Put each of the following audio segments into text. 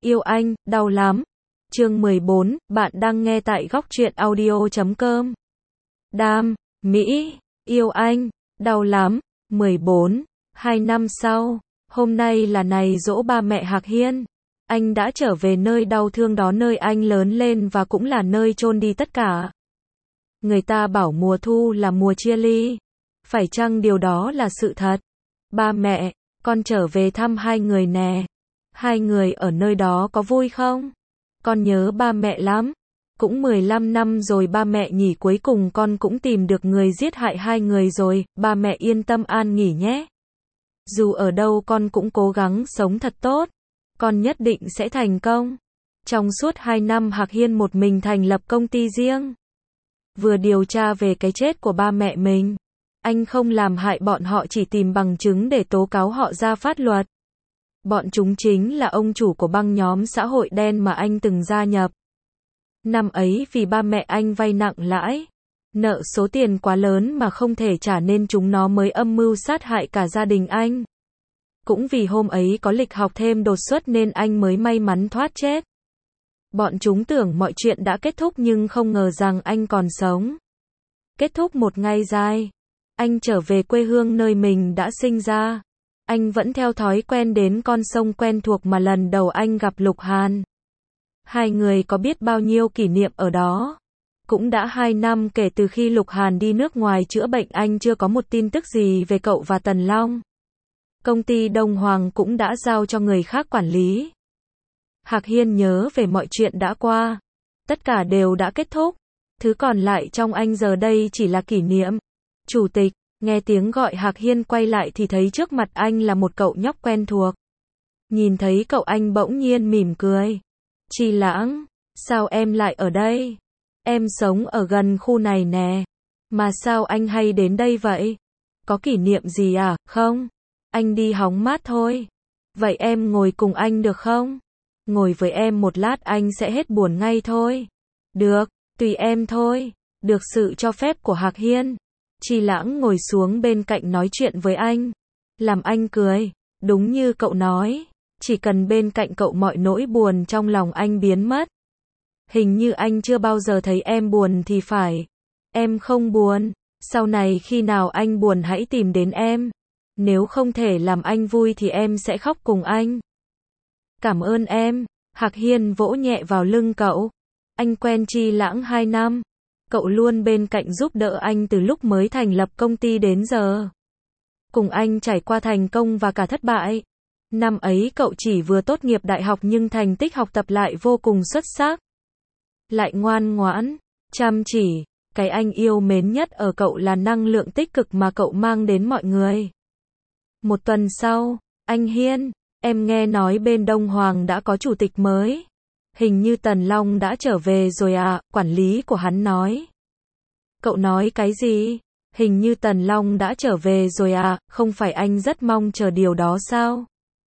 yêu anh, đau lắm. Chương 14, bạn đang nghe tại góc truyện audio.com. Đam, Mỹ, yêu anh, đau lắm. 14, 2 năm sau, hôm nay là ngày giỗ ba mẹ Hạc Hiên. Anh đã trở về nơi đau thương đó, nơi anh lớn lên và cũng là nơi chôn đi tất cả. Người ta bảo mùa thu là mùa chia ly. Phải chăng điều đó là sự thật? Ba mẹ, con trở về thăm hai người nè. Hai người ở nơi đó có vui không? Con nhớ ba mẹ lắm. Cũng 15 năm rồi ba mẹ nhỉ, cuối cùng con cũng tìm được người giết hại hai người rồi, ba mẹ yên tâm an nghỉ nhé. Dù ở đâu con cũng cố gắng sống thật tốt. Con nhất định sẽ thành công. Trong suốt 2 năm Hạc Hiên một mình thành lập công ty riêng. Vừa điều tra về cái chết của ba mẹ mình. Anh không làm hại bọn họ, chỉ tìm bằng chứng để tố cáo họ ra pháp luật. Bọn chúng chính là ông chủ của băng nhóm xã hội đen mà anh từng gia nhập. Năm ấy vì ba mẹ anh vay nặng lãi, nợ số tiền quá lớn mà không thể trả nên chúng nó mới âm mưu sát hại cả gia đình anh. Cũng vì hôm ấy có lịch học thêm đột xuất nên anh mới may mắn thoát chết. Bọn chúng tưởng mọi chuyện đã kết thúc nhưng không ngờ rằng anh còn sống. Kết thúc một ngày dài, anh trở về quê hương nơi mình đã sinh ra. Anh vẫn theo thói quen đến con sông quen thuộc mà lần đầu anh gặp Lục Hàn. Hai người có biết bao nhiêu kỷ niệm ở đó. Cũng đã 2 năm kể từ khi Lục Hàn đi nước ngoài chữa bệnh, anh chưa có một tin tức gì về cậu và Tần Long. Công ty Đông Hoàng cũng đã giao cho người khác quản lý. Hạc Hiên nhớ về mọi chuyện đã qua. Tất cả đều đã kết thúc. Thứ còn lại trong anh giờ đây chỉ là kỷ niệm. Chủ tịch, nghe tiếng gọi Hạc Hiên quay lại thì thấy trước mặt anh là một cậu nhóc quen thuộc. Nhìn thấy cậu anh bỗng nhiên mỉm cười. Chi Lãng, sao em lại ở đây? Em sống ở gần khu này nè. Mà sao anh hay đến đây vậy? Có kỷ niệm gì à? Không, anh đi hóng mát thôi. Vậy em ngồi cùng anh được không? Ngồi với em một lát anh sẽ hết buồn ngay thôi. Được, tùy em thôi. Được sự cho phép của Hạc Hiên, Chi Lãng ngồi xuống bên cạnh nói chuyện với anh. Làm anh cười. Đúng như cậu nói, chỉ cần bên cạnh cậu mọi nỗi buồn trong lòng anh biến mất. Hình như anh chưa bao giờ thấy em buồn thì phải. Em không buồn. Sau này khi nào anh buồn hãy tìm đến em. Nếu không thể làm anh vui thì em sẽ khóc cùng anh. Cảm ơn em. Hạc Hiên vỗ nhẹ vào lưng cậu. Anh quen Chi Lãng 2 năm. Cậu luôn bên cạnh giúp đỡ anh từ lúc mới thành lập công ty đến giờ. Cùng anh trải qua thành công và cả thất bại. Năm ấy cậu chỉ vừa tốt nghiệp đại học nhưng thành tích học tập lại vô cùng xuất sắc. Lại ngoan ngoãn, chăm chỉ. Cái anh yêu mến nhất ở cậu là năng lượng tích cực mà cậu mang đến mọi người. Một tuần sau, anh Hiên, em nghe nói bên Đông Hoàng đã có chủ tịch mới. Hình như Tần Long đã trở về rồi à, quản lý của hắn nói. Cậu nói cái gì? Hình như Tần Long đã trở về rồi à, không phải anh rất mong chờ điều đó sao?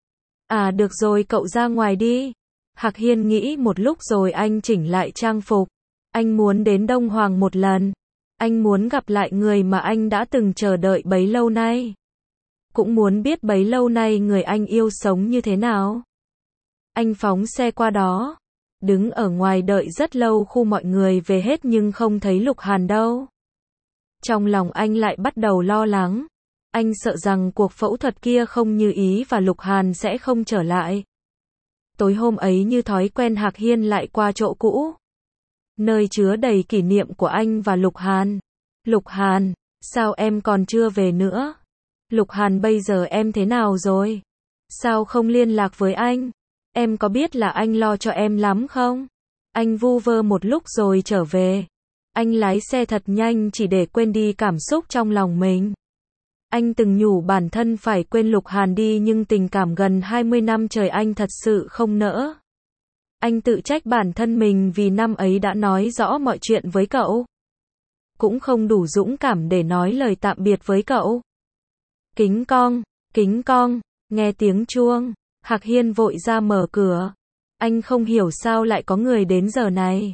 À được rồi, cậu ra ngoài đi. Hạc Hiên nghĩ một lúc rồi anh chỉnh lại trang phục. Anh muốn đến Đông Hoàng một lần. Anh muốn gặp lại người mà anh đã từng chờ đợi bấy lâu nay. Cũng muốn biết bấy lâu nay người anh yêu sống như thế nào. Anh phóng xe qua đó. Đứng ở ngoài đợi rất lâu, khu mọi người về hết nhưng không thấy Lục Hàn đâu. Trong lòng anh lại bắt đầu lo lắng. Anh sợ rằng cuộc phẫu thuật kia không như ý và Lục Hàn sẽ không trở lại. Tối hôm ấy như thói quen Hạc Hiên lại qua chỗ cũ. Nơi chứa đầy kỷ niệm của anh và Lục Hàn. Lục Hàn, sao em còn chưa về nữa? Lục Hàn, bây giờ em thế nào rồi? Sao không liên lạc với anh? Em có biết là anh lo cho em lắm không? Anh vu vơ một lúc rồi trở về. Anh lái xe thật nhanh chỉ để quên đi cảm xúc trong lòng mình. Anh từng nhủ bản thân phải quên Lục Hàn đi nhưng tình cảm gần 20 năm trời anh thật sự không nỡ. Anh tự trách bản thân mình vì năm ấy đã nói rõ mọi chuyện với cậu. Cũng không đủ dũng cảm để nói lời tạm biệt với cậu. Kính cong, nghe tiếng chuông. Hạc Hiên vội ra mở cửa. Anh không hiểu sao lại có người đến giờ này.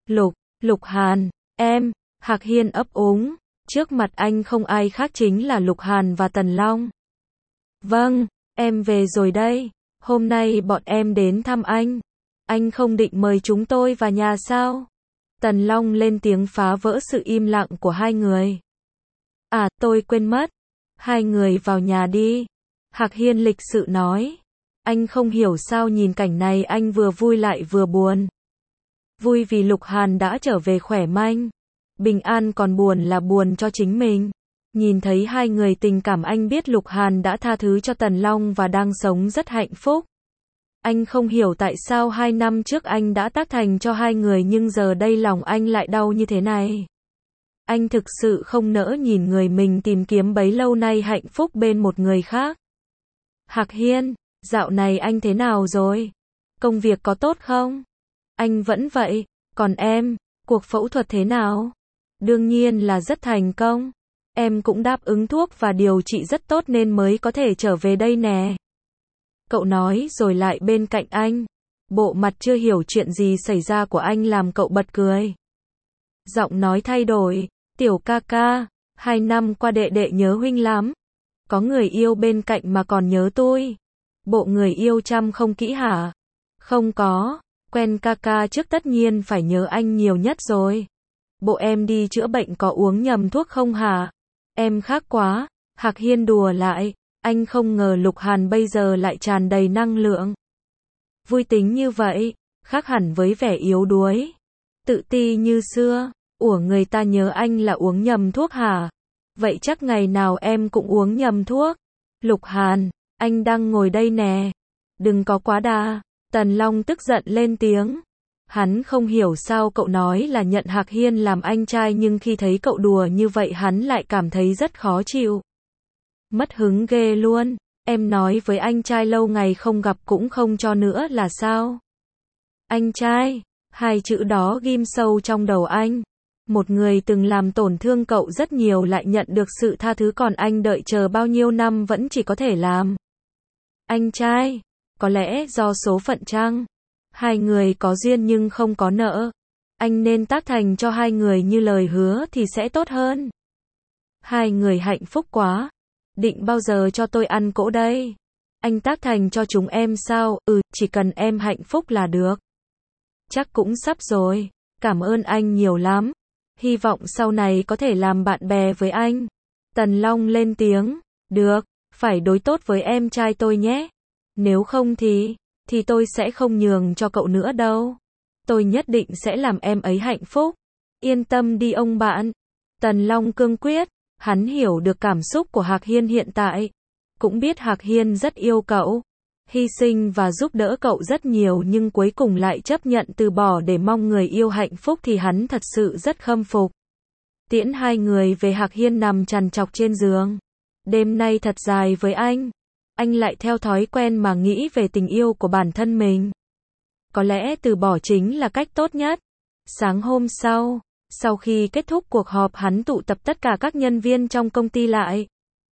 Lục Hàn, em. Hạc Hiên ấp úng. Trước mặt anh không ai khác chính là Lục Hàn và Tần Long. Vâng, em về rồi đây. Hôm nay bọn em đến thăm anh. Anh không định mời chúng tôi vào nhà sao? Tần Long lên tiếng phá vỡ sự im lặng của hai người. À, tôi quên mất. Hai người vào nhà đi. Hạc Hiên lịch sự nói. Anh không hiểu sao nhìn cảnh này anh vừa vui lại vừa buồn. Vui vì Lục Hàn đã trở về khỏe mạnh. Bình an, còn buồn là buồn cho chính mình. Nhìn thấy hai người tình cảm, anh biết Lục Hàn đã tha thứ cho Tần Long và đang sống rất hạnh phúc. Anh không hiểu tại sao 2 năm trước anh đã tác thành cho hai người nhưng giờ đây lòng anh lại đau như thế này. Anh thực sự không nỡ nhìn người mình tìm kiếm bấy lâu nay hạnh phúc bên một người khác. Hạc Hiên, dạo này anh thế nào rồi? Công việc có tốt không? Anh vẫn vậy. Còn em, cuộc phẫu thuật thế nào? Đương nhiên là rất thành công. Em cũng đáp ứng thuốc và điều trị rất tốt nên mới có thể trở về đây nè. Cậu nói rồi lại bên cạnh anh. Bộ mặt chưa hiểu chuyện gì xảy ra của anh làm cậu bật cười. Giọng nói thay đổi. Tiểu ca ca, 2 năm qua đệ đệ nhớ huynh lắm. Có người yêu bên cạnh mà còn nhớ tôi. Bộ người yêu chăm không kỹ hả? Không có, quen ca ca trước tất nhiên phải nhớ anh nhiều nhất rồi. Bộ em đi chữa bệnh có uống nhầm thuốc không hả? Em khác quá. Hạc Hiên đùa lại. Anh không ngờ Lục Hàn bây giờ lại tràn đầy năng lượng. Vui tính như vậy, khác hẳn với vẻ yếu đuối. Tự ti như xưa. Ủa, người ta nhớ anh là uống nhầm thuốc hả? Vậy chắc ngày nào em cũng uống nhầm thuốc. Lục Hàn, anh đang ngồi đây nè. Đừng có quá đà. Tần Long tức giận lên tiếng. Hắn không hiểu sao cậu nói là nhận Hạc Hiên làm anh trai nhưng khi thấy cậu đùa như vậy hắn lại cảm thấy rất khó chịu. Mất hứng ghê luôn. Em nói với anh trai lâu ngày không gặp cũng không cho nữa là sao? Anh trai, hai chữ đó ghim sâu trong đầu anh. Một người từng làm tổn thương cậu rất nhiều lại nhận được sự tha thứ, còn anh đợi chờ bao nhiêu năm vẫn chỉ có thể làm anh trai. Có lẽ do số phận chăng? Hai người có duyên nhưng không có nợ. Anh nên tác thành cho hai người như lời hứa thì sẽ tốt hơn. Hai người hạnh phúc quá. Định bao giờ cho tôi ăn cỗ đây? Anh tác thành cho chúng em sao? Chỉ cần em hạnh phúc là được. Chắc cũng sắp rồi. Cảm ơn anh nhiều lắm. Hy vọng sau này có thể làm bạn bè với anh. Tần Long lên tiếng. Được, phải đối tốt với em trai tôi nhé. Nếu không thì tôi sẽ không nhường cho cậu nữa đâu. Tôi nhất định sẽ làm em ấy hạnh phúc. Yên tâm đi ông bạn. Tần Long cương quyết. Hắn hiểu được cảm xúc của Hạc Hiên hiện tại. Cũng biết Hạc Hiên rất yêu cậu. Hy sinh và giúp đỡ cậu rất nhiều nhưng cuối cùng lại chấp nhận từ bỏ để mong người yêu hạnh phúc thì hắn thật sự rất khâm phục. Tiễn hai người về, Hạc Hiên nằm trằn trọc trên giường. Đêm nay thật dài với anh. Anh lại theo thói quen mà nghĩ về tình yêu của bản thân mình. Có lẽ từ bỏ chính là cách tốt nhất. Sáng hôm sau khi kết thúc cuộc họp, hắn tụ tập tất cả các nhân viên trong công ty lại.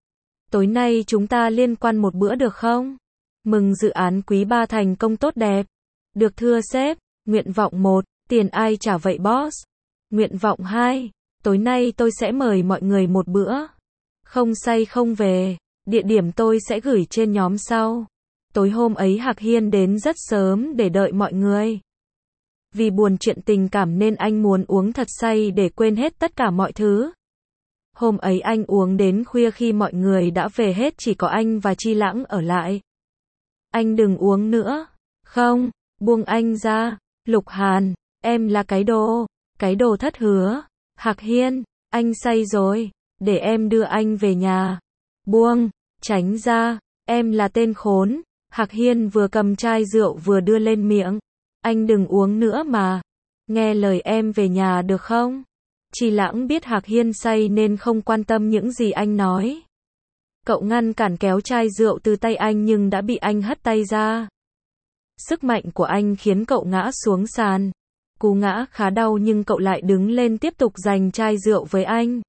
Tối nay chúng ta liên quan một bữa được không? Mừng dự án quý 3 thành công tốt đẹp. Được thưa sếp. Nguyện vọng 1, tiền ai trả vậy boss? Nguyện vọng 2, tối nay tôi sẽ mời mọi người một bữa. Không say không về. Địa điểm tôi sẽ gửi trên nhóm sau. Tối hôm ấy Hạc Hiên đến rất sớm để đợi mọi người. Vì buồn chuyện tình cảm nên anh muốn uống thật say để quên hết tất cả mọi thứ. Hôm ấy anh uống đến khuya, khi mọi người đã về hết chỉ có anh và Chi Lãng ở lại. Anh đừng uống nữa. Không, buông anh ra. Lục Hàn, em là cái đồ thất hứa. Hạc Hiên, anh say rồi, để em đưa anh về nhà. Buông, tránh ra, em là tên khốn. Hạc Hiên vừa cầm chai rượu vừa đưa lên miệng. Anh đừng uống nữa mà. Nghe lời em về nhà được không? Chi Lãng biết Hạc Hiên say nên không quan tâm những gì anh nói. Cậu ngăn cản kéo chai rượu từ tay anh nhưng đã bị anh hất tay ra. Sức mạnh của anh khiến cậu ngã xuống sàn. Cú ngã khá đau nhưng cậu lại đứng lên tiếp tục giành chai rượu với anh.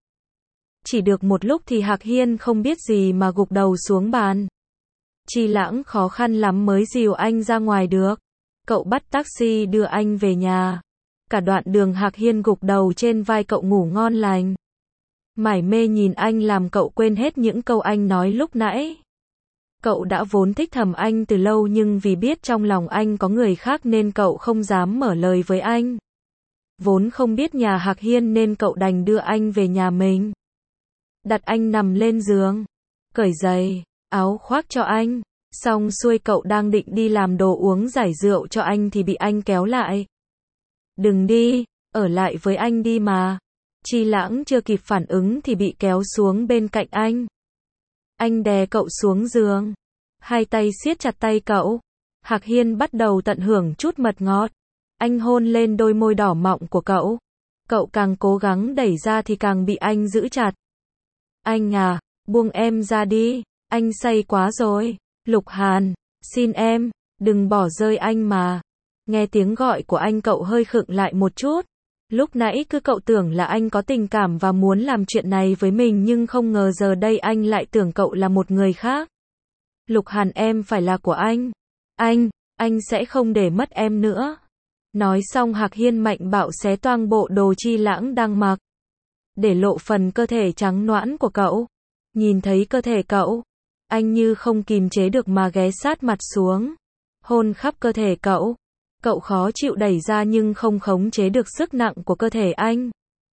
Chỉ được một lúc thì Hạc Hiên không biết gì mà gục đầu xuống bàn. Chi Lãng khó khăn lắm mới dìu anh ra ngoài được. Cậu bắt taxi đưa anh về nhà. Cả đoạn đường Hạc Hiên gục đầu trên vai cậu ngủ ngon lành. Mải mê nhìn anh làm cậu quên hết những câu anh nói lúc nãy. Cậu đã vốn thích thầm anh từ lâu nhưng vì biết trong lòng anh có người khác nên cậu không dám mở lời với anh. Vốn không biết nhà Hạc Hiên nên cậu đành đưa anh về nhà mình. Đặt anh nằm lên giường, cởi giày, áo khoác cho anh. Xong xuôi cậu đang định đi làm đồ uống giải rượu cho anh thì bị anh kéo lại. Đừng đi, ở lại với anh đi mà. Chi Lãng chưa kịp phản ứng thì bị kéo xuống bên cạnh anh. Anh đè cậu xuống giường, hai tay siết chặt tay cậu. Hạc Hiên bắt đầu tận hưởng chút mật ngọt. Anh hôn lên đôi môi đỏ mọng của cậu. Cậu càng cố gắng đẩy ra thì càng bị anh giữ chặt. Anh à, buông em ra đi, anh say quá rồi. Lục Hàn, xin em, đừng bỏ rơi anh mà. Nghe tiếng gọi của anh cậu hơi khựng lại một chút. Lúc nãy cứ cậu tưởng là anh có tình cảm và muốn làm chuyện này với mình nhưng không ngờ giờ đây anh lại tưởng cậu là một người khác. Lục Hàn, em phải là của anh. Anh sẽ không để mất em nữa. Nói xong Hạc Hiên mạnh bạo xé toang bộ đồ Chi Lãng đang mặc, để lộ phần cơ thể trắng nõn của cậu. Nhìn thấy cơ thể cậu, anh như không kìm chế được mà ghé sát mặt xuống, hôn khắp cơ thể cậu. Cậu khó chịu đẩy ra nhưng không khống chế được sức nặng của cơ thể anh.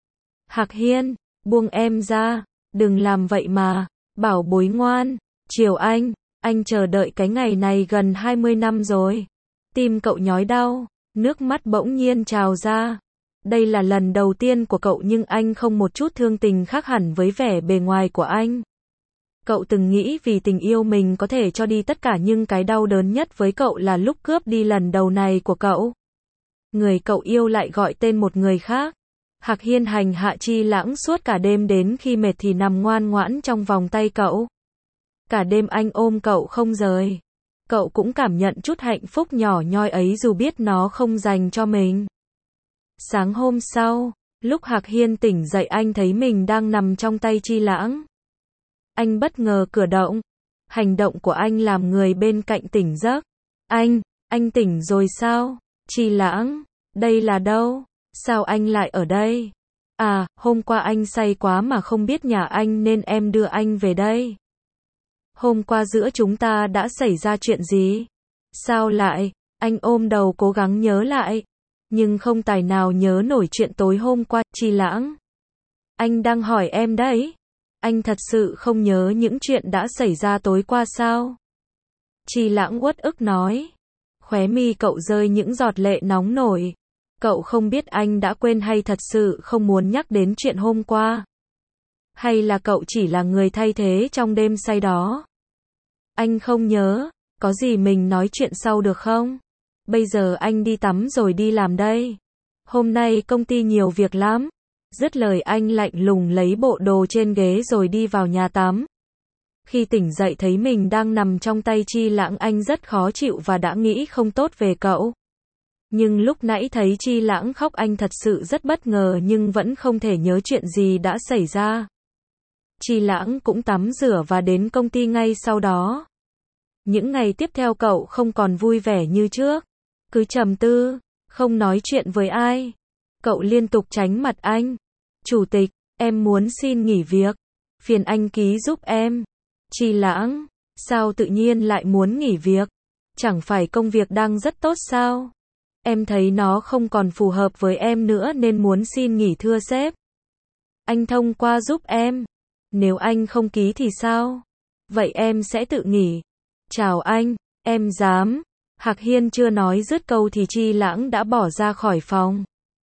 Hạc Hiên, buông em ra, đừng làm vậy mà, bảo bối ngoan, chiều anh chờ đợi cái ngày này gần 20 năm rồi. Tim cậu nhói đau, nước mắt bỗng nhiên trào ra. Đây là lần đầu tiên của cậu nhưng anh không một chút thương tình khác hẳn với vẻ bề ngoài của anh. Cậu từng nghĩ vì tình yêu mình có thể cho đi tất cả nhưng cái đau đớn nhất với cậu là lúc cướp đi lần đầu này của cậu. Người cậu yêu lại gọi tên một người khác. Hạc Hiên hành hạ Chi Lãng suốt cả đêm đến khi mệt thì nằm ngoan ngoãn trong vòng tay cậu. Cả đêm anh ôm cậu không rời. Cậu cũng cảm nhận chút hạnh phúc nhỏ nhoi ấy dù biết nó không dành cho mình. Sáng hôm sau, lúc Hạc Hiên tỉnh dậy anh thấy mình đang nằm trong tay Chi Lãng. Anh bất ngờ cử động. Hành động của anh làm người bên cạnh tỉnh giấc. Anh tỉnh rồi sao? Chi Lãng, đây là đâu? Sao anh lại ở đây? À, hôm qua anh say quá mà không biết nhà anh nên em đưa anh về đây. Hôm qua giữa chúng ta đã xảy ra chuyện gì? Sao lại? Anh ôm đầu cố gắng nhớ lại. Nhưng không tài nào nhớ nổi chuyện tối hôm qua. Chi Lãng, anh đang hỏi em đấy. Anh thật sự không nhớ những chuyện đã xảy ra tối qua sao? Chi Lãng uất ức nói. Khóe mi cậu rơi những giọt lệ nóng nổi. Cậu không biết anh đã quên hay thật sự không muốn nhắc đến chuyện hôm qua. Hay là cậu chỉ là người thay thế trong đêm say đó? Anh không nhớ, có gì mình nói chuyện sau được không? Bây giờ anh đi tắm rồi đi làm đây. Hôm nay công ty nhiều việc lắm. Dứt lời anh lạnh lùng lấy bộ đồ trên ghế rồi đi vào nhà tắm. Khi tỉnh dậy thấy mình đang nằm trong tay Chi Lãng anh rất khó chịu và đã nghĩ không tốt về cậu. Nhưng lúc nãy thấy Chi Lãng khóc anh thật sự rất bất ngờ nhưng vẫn không thể nhớ chuyện gì đã xảy ra. Chi Lãng cũng tắm rửa và đến công ty ngay sau đó. Những ngày tiếp theo cậu không còn vui vẻ như trước. Cứ trầm tư, không nói chuyện với ai. Cậu liên tục tránh mặt anh. Chủ tịch, em muốn xin nghỉ việc. Phiền anh ký giúp em. Chi Lãng, sao tự nhiên lại muốn nghỉ việc? Chẳng phải công việc đang rất tốt sao? Em thấy nó không còn phù hợp với em nữa nên muốn xin nghỉ thưa sếp. Anh thông qua giúp em. Nếu anh không ký thì sao? Vậy em sẽ tự nghỉ. Chào anh, em dám. Hạc Hiên chưa nói dứt câu thì Chi Lãng đã bỏ ra khỏi phòng.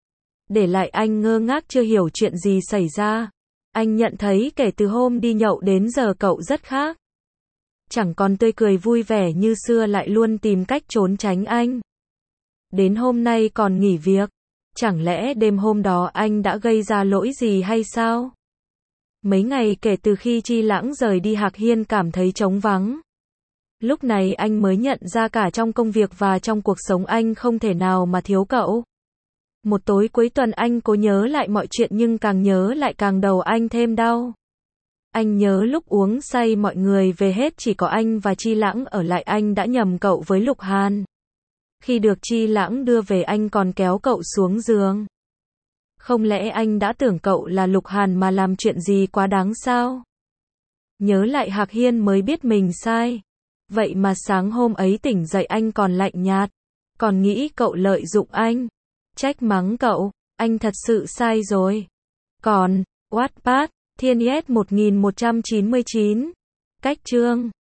Để lại anh ngơ ngác chưa hiểu chuyện gì xảy ra. Anh nhận thấy kể từ hôm đi nhậu đến giờ cậu rất khác. Chẳng còn tươi cười vui vẻ như xưa lại luôn tìm cách trốn tránh anh. Đến hôm nay còn nghỉ việc. Chẳng lẽ đêm hôm đó anh đã gây ra lỗi gì hay sao? Mấy ngày kể từ khi Chi Lãng rời đi Hạc Hiên cảm thấy trống vắng. Lúc này anh mới nhận ra cả trong công việc và trong cuộc sống anh không thể nào mà thiếu cậu. Một tối cuối tuần anh cố nhớ lại mọi chuyện nhưng càng nhớ lại càng đầu anh thêm đau. Anh nhớ lúc uống say mọi người về hết chỉ có anh và Chi Lãng ở lại anh đã nhầm cậu với Lục Hàn. Khi được Chi Lãng đưa về anh còn kéo cậu xuống giường. Không lẽ anh đã tưởng cậu là Lục Hàn mà làm chuyện gì quá đáng sao? Nhớ lại Hạc Hiên mới biết mình sai. Vậy mà sáng hôm ấy tỉnh dậy anh còn lạnh nhạt. Còn nghĩ cậu lợi dụng anh. Trách mắng cậu. Anh thật sự sai rồi. Còn, Wattpad, Thiên Yes 1199. Cách chương